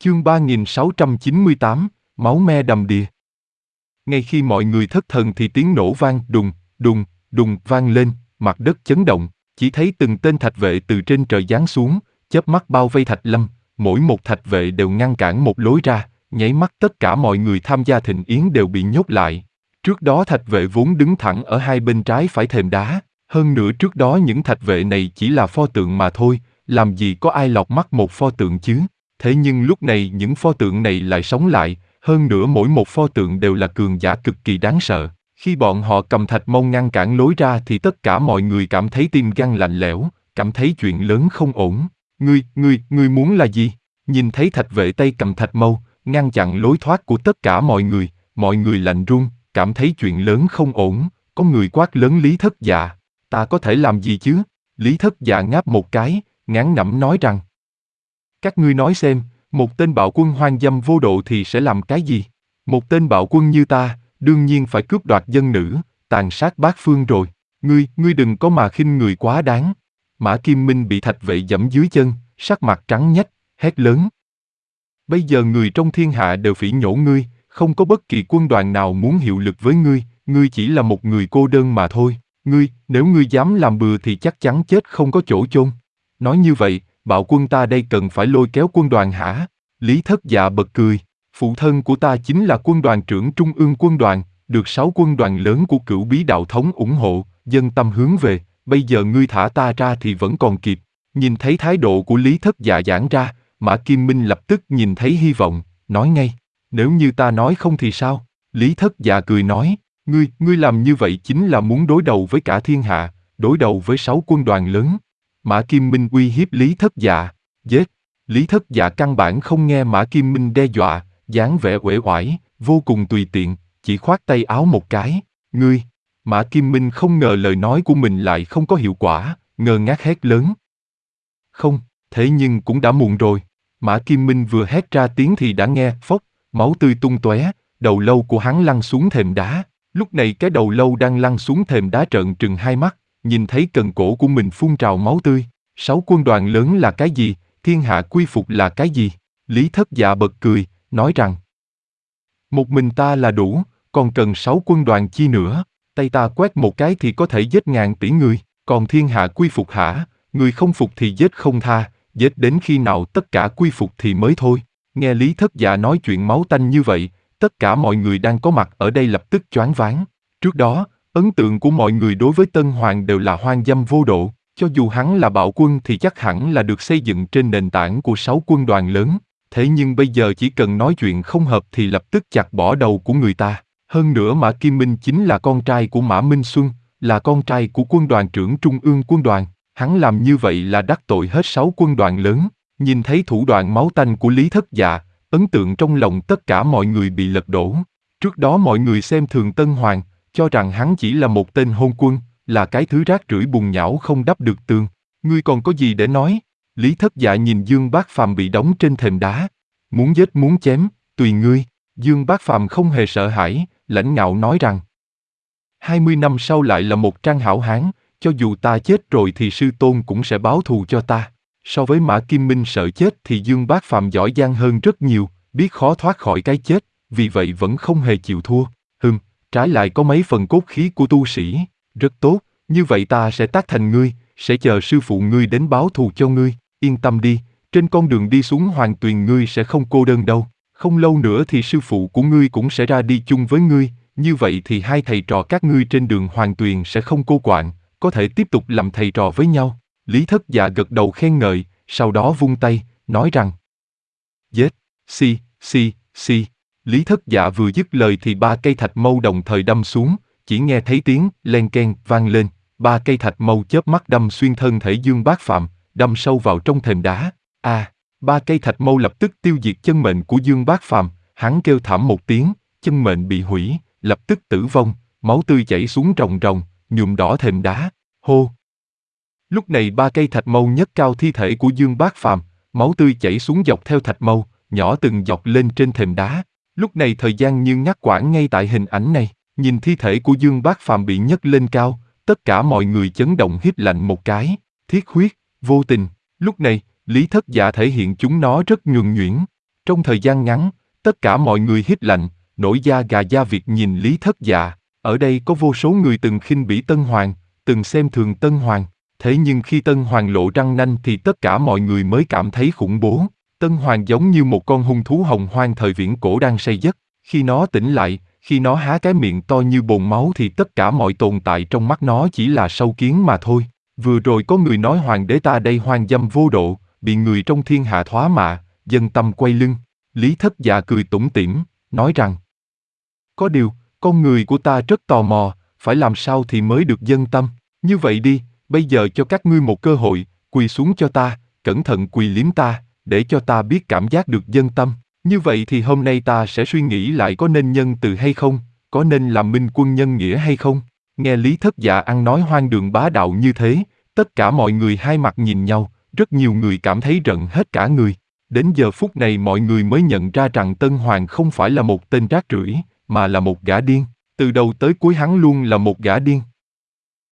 Chương 3698, máu me đầm đìa. Ngay khi mọi người thất thần thì tiếng nổ vang đùng, đùng, đùng vang lên, mặt đất chấn động, chỉ thấy từng tên thạch vệ từ trên trời giáng xuống, chớp mắt bao vây Thạch Lâm, mỗi một thạch vệ đều ngăn cản một lối ra, nháy mắt tất cả mọi người tham gia thịnh yến đều bị nhốt lại. Trước đó thạch vệ vốn đứng thẳng ở hai bên trái phải thềm đá, hơn nữa trước đó những thạch vệ này chỉ là pho tượng mà thôi, làm gì có ai lọt mắt một pho tượng chứ. Thế nhưng lúc này những pho tượng này lại sống lại, hơn nữa mỗi một pho tượng đều là cường giả cực kỳ đáng sợ. Khi bọn họ cầm thạch mâu ngăn cản lối ra thì tất cả mọi người cảm thấy tim gan lạnh lẽo, cảm thấy chuyện lớn không ổn. Ngươi muốn là gì? Nhìn thấy thạch vệ tay cầm thạch mâu, ngăn chặn lối thoát của tất cả mọi người lạnh run, cảm thấy chuyện lớn không ổn. Có người quát lớn Lý Thất Dạ, ta có thể làm gì chứ? Lý Thất Dạ ngáp một cái, ngán ngẩm nói rằng, các ngươi nói xem, một tên bạo quân hoang dâm vô độ thì sẽ làm cái gì? Một tên bạo quân như ta, đương nhiên phải cướp đoạt dân nữ, tàn sát bát phương rồi. Ngươi đừng có mà khinh người quá đáng. Mã Kim Minh bị thạch vệ giẫm dưới chân, sắc mặt trắng nhách, hét lớn. Bây giờ người trong thiên hạ đều phỉ nhổ ngươi, không có bất kỳ quân đoàn nào muốn hiệu lực với ngươi, ngươi chỉ là một người cô đơn mà thôi. Nếu ngươi dám làm bừa thì chắc chắn chết không có chỗ chôn. Nói như vậy, bạo quân ta đây cần phải lôi kéo quân đoàn hả? Lý Thất Dạ bật cười, phụ thân của ta chính là quân đoàn trưởng Trung ương quân đoàn, được 6 quân đoàn lớn của Cửu Bí đạo thống ủng hộ, dân tâm hướng về, bây giờ ngươi thả ta ra thì vẫn còn kịp. Nhìn thấy thái độ của Lý Thất Dạ giãn ra, Mã Kim Minh lập tức nhìn thấy hy vọng, nói ngay, nếu như ta nói không thì sao? Lý Thất Dạ cười nói, ngươi làm như vậy chính là muốn đối đầu với cả thiên hạ, đối đầu với 6 quân đoàn lớn. Mã Kim Minh uy hiếp Lý Thất Dạ, giết. Lý Thất Dạ căn bản không nghe Mã Kim Minh đe dọa, dáng vẻ uể oải, vô cùng tùy tiện, chỉ khoát tay áo một cái. Ngươi! Mã Kim Minh không ngờ lời nói của mình lại không có hiệu quả, ngơ ngác hét lớn. Không, thế nhưng cũng đã muộn rồi. Mã Kim Minh vừa hét ra tiếng thì đã nghe phốc, máu tươi tung tóe, đầu lâu của hắn lăn xuống thềm đá. Lúc này cái đầu lâu đang lăn xuống thềm đá trợn trừng hai mắt, nhìn thấy cần cổ của mình phun trào máu tươi. 6 quân đoàn lớn là cái gì? Thiên hạ quy phục là cái gì? Lý Thất Dạ bật cười, nói rằng, một mình ta là đủ, còn cần 6 quân đoàn chi nữa, tay ta quét một cái thì có thể giết ngàn tỷ người, còn thiên hạ quy phục hả? Người không phục thì giết không tha, giết đến khi nào tất cả quy phục thì mới thôi. Nghe Lý Thất Dạ nói chuyện máu tanh như vậy, tất cả mọi người đang có mặt ở đây lập tức choáng váng. Trước đó, ấn tượng của mọi người đối với Tân Hoàng đều là hoang dâm vô độ, cho dù hắn là bạo quân thì chắc hẳn là được xây dựng trên nền tảng của 6 quân đoàn lớn. Thế nhưng bây giờ chỉ cần nói chuyện không hợp thì lập tức chặt bỏ đầu của người ta. Hơn nữa Mã Kim Minh chính là con trai của Mã Minh Xuân, là con trai của quân đoàn trưởng Trung ương quân đoàn. Hắn làm như vậy là đắc tội hết 6 quân đoàn lớn. Nhìn thấy thủ đoạn máu tanh của Lý Thất Dạ, ấn tượng trong lòng tất cả mọi người bị lật đổ. Trước đó mọi người xem thường Tân Hoàng, cho rằng hắn chỉ là một tên hôn quân, là cái thứ rác rưởi bùn nhão không đắp được tường. Ngươi còn có gì để nói? Lý Thất Dạ nhìn Dương Bác Phàm bị đóng trên thềm đá. Muốn giết muốn chém, tùy ngươi. Dương Bác Phàm không hề sợ hãi, lãnh ngạo nói rằng, 20 năm sau lại là một trang hảo hán, cho dù ta chết rồi thì sư tôn cũng sẽ báo thù cho ta. So với Mã Kim Minh sợ chết thì Dương Bác Phàm giỏi giang hơn rất nhiều, biết khó thoát khỏi cái chết, vì vậy vẫn không hề chịu thua. Trái lại có mấy phần cốt khí của tu sĩ, rất tốt, như vậy ta sẽ tác thành ngươi, sẽ chờ sư phụ ngươi đến báo thù cho ngươi, yên tâm đi, trên con đường đi xuống Hoàng Tuyền ngươi sẽ không cô đơn đâu, không lâu nữa thì sư phụ của ngươi cũng sẽ ra đi chung với ngươi, như vậy thì hai thầy trò các ngươi trên đường Hoàng Tuyền sẽ không cô quạnh, có thể tiếp tục làm thầy trò với nhau. Lý Thất Dạ gật đầu khen ngợi, sau đó vung tay, nói rằng, giết, si. Lý Thất Dạ vừa dứt lời thì 3 cây thạch mâu đồng thời đâm xuống, chỉ nghe thấy tiếng len keng vang lên, 3 cây thạch mâu chớp mắt đâm xuyên thân thể Dương Bác Phàm, đâm sâu vào trong thềm đá. 3 cây thạch mâu lập tức tiêu diệt chân mệnh của Dương Bác Phàm, hắn kêu thảm một tiếng, chân mệnh bị hủy, lập tức tử vong, máu tươi chảy xuống ròng ròng, nhuộm đỏ thềm đá. Hô! Lúc này 3 cây thạch mâu nhấc cao thi thể của Dương Bác Phàm, máu tươi chảy xuống dọc theo thạch mâu, nhỏ từng giọt lên trên thềm đá. Lúc này thời gian như ngắt quãng ngay tại hình ảnh này, nhìn thi thể của Dương Bác Phàm bị nhấc lên cao, tất cả mọi người chấn động hít lạnh một cái, thiết huyết, vô tình. Lúc này, Lý Thất Dạ thể hiện chúng nó rất nhuần nhuyễn. Trong thời gian ngắn, tất cả mọi người hít lạnh, nổi da gà da vịt nhìn Lý Thất Dạ. Ở đây có vô số người từng khinh bỉ Tân Hoàng, từng xem thường Tân Hoàng. Thế nhưng khi Tân Hoàng lộ răng nanh thì tất cả mọi người mới cảm thấy khủng bố. Tân Hoàng giống như một con hung thú hồng hoang thời viễn cổ đang say giấc. Khi nó tỉnh lại, khi nó há cái miệng to như bồn máu thì tất cả mọi tồn tại trong mắt nó chỉ là sâu kiến mà thôi. Vừa rồi có người nói hoàng đế ta đây hoang dâm vô độ, bị người trong thiên hạ thoá mạ, dân tâm quay lưng. Lý Thất Dạ cười tủm tỉm, nói rằng: có điều, con người của ta rất tò mò, phải làm sao thì mới được dân tâm. Như vậy đi, bây giờ cho các ngươi một cơ hội, quỳ xuống cho ta, cẩn thận quỳ liếm ta, để cho ta biết cảm giác được dân tâm. Như vậy thì hôm nay ta sẽ suy nghĩ lại có nên nhân từ hay không, có nên làm minh quân nhân nghĩa hay không. Nghe Lý Thất Dạ ăn nói hoang đường bá đạo như thế, tất cả mọi người hai mặt nhìn nhau, rất nhiều người cảm thấy rợn hết cả người. Đến giờ phút này mọi người mới nhận ra rằng Tân Hoàng không phải là một tên rác rưởi, mà là một gã điên. Từ đầu tới cuối hắn luôn là một gã điên.